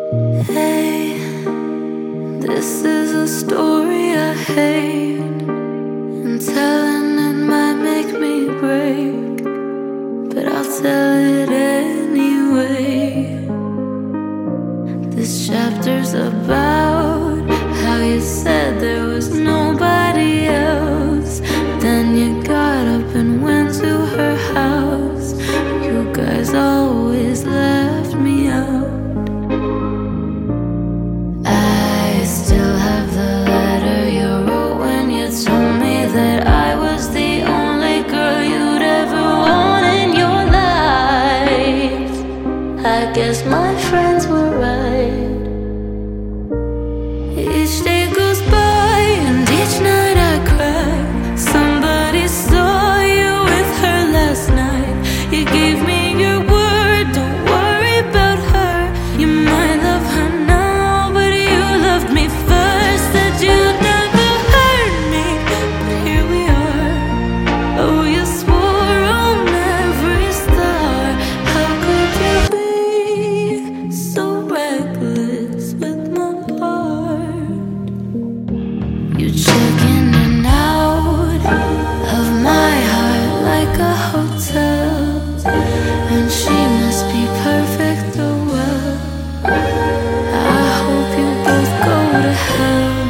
Hey, this is a story I hate, and telling it might make me break, but I'll tell it anyway. This chapter's about how you said there was nobody else. Then you got up and went to her house. You guys always left me out. I still have the letter you wrote when you told me that I was the only girl you'd ever want in your life. I guess my friends were right. Each day goes by and each night I cry. Somebody saw you with her last night. You gave me your word, don't worry about her. You might love her now, but you loved me first. Said you'd never hurt me, but here we are. Oh, you swore on every star. How could you be so reckless with my heart? You check in and out of my heart like a hotel, and she must be perfect, oh well. I hope you both go to hell.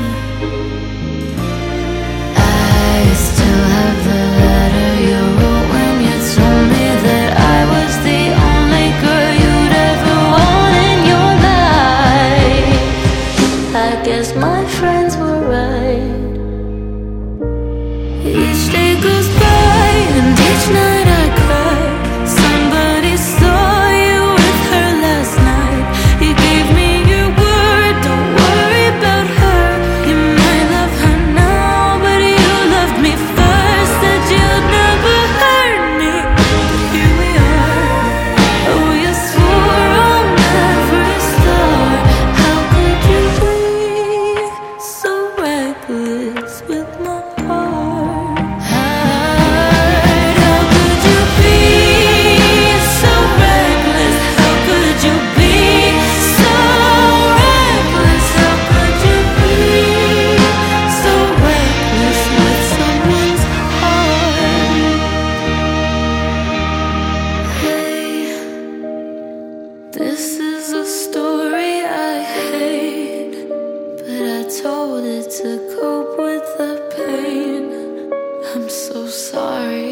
I still have the letter you wrote when you told me that I was the only girl you'd ever want in your life. I guess my friends were right. Each day goes by and each night I cry. Somebody saw you with her last night. You gave me your word, don't worry about her. You might love her now, but you loved me first. Said you'd never hurt me, but here we are. Oh, you swore on every star. How could you be so reckless with my heart? How could you be so reckless? How could you be so reckless? How could you be so reckless with someone's heart? Hey, this is a story I hate, but I told it to cope with the pain. I'm so sorry.